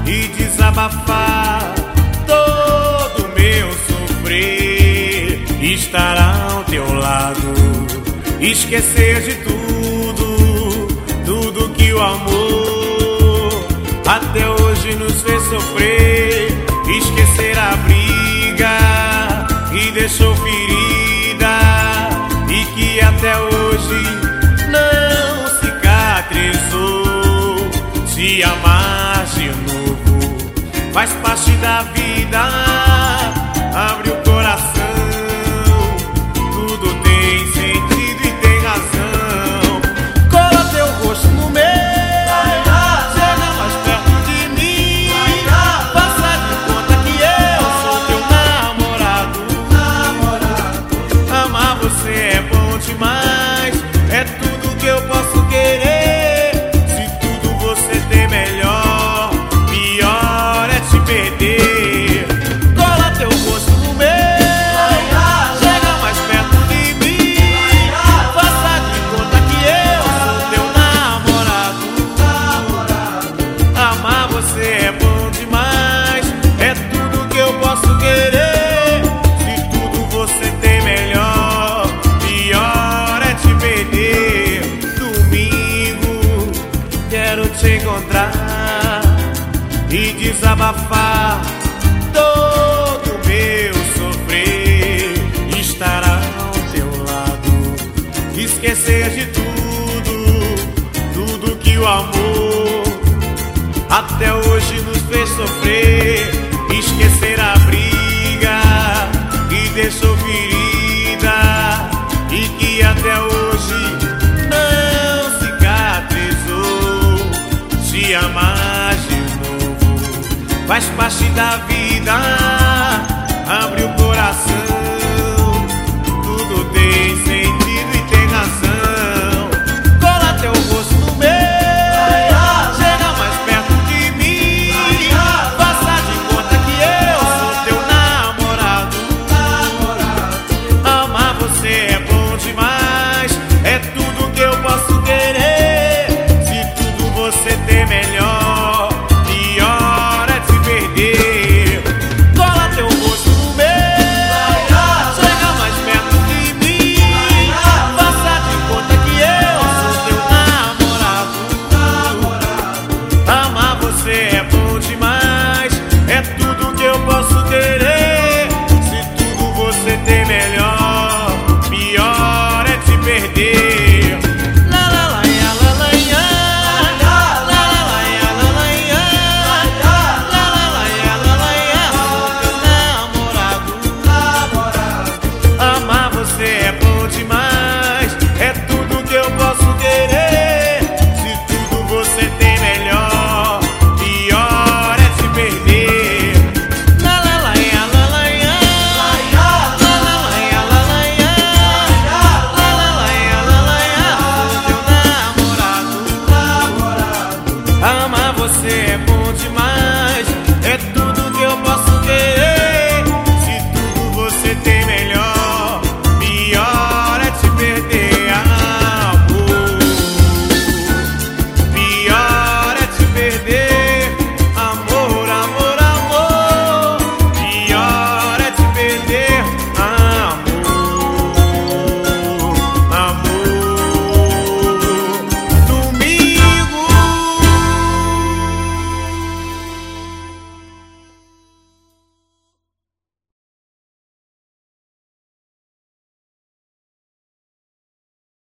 e desabafar todo meu sofrer. Estar ao teu lado, esquecer de tudo que o amor até hoje nos fez sofrer. Esquecer a briga que deixou ferida e que até hoje não cicatrizou. Se amar de novo faz parte da vida. Abre o coração, tudo tem sentido e tem razão. Cola teu rosto no meu, chega mais perto de mim. Faça de conta que eu sou teu namorado. Amar você é bom demais, é tudo que eu posso querer. Se tudo você tem melhor, pior é te perder. Cola teu rosto no meu, chega mais perto de mim. Faça de conta que eu sou teu namorado. Amar você é bom demais, é tudo que eu posso querer. Se tudo você tem melhor, pior é te perder. Domingo quero te encontrar e desabafar todo meu sofrer. Estar ao teu lado, esquecer de tudo que o amor até hoje nos fez sofrer. Esquecer a briga que deixou ferida e que até hoje não cicatrizou. Se amar de novo faz parte da vida. Abre o coração, tudo tem sentido e tem razão. Cola teu rosto no meu, chega mais perto de mim. Faça de conta que eu sou teu namorado. Amar você é bom demais, é tudo que eu posso querer. Se tudo você tem melhor, pior é te perder. Cola teu rosto no meu, chega mais perto de mim. Faça de conta que eu sou teu namorado. Amar você é bom demais, é tudo que eu posso querer. Se tudo você tem melhor, pior é te perder. La la la ya, la la ya. La la la ya, la la ya. La la la ya, la la ya. Sou teu namorado. Amar você é bom demais, é tudo que eu posso querer. Se tudo você tem melhor, pior é te perder. La la la ya, la la ya. La la la ya, la la ya. La la la ya, la la ya. Sou teu namorado. Amar você é bom demais,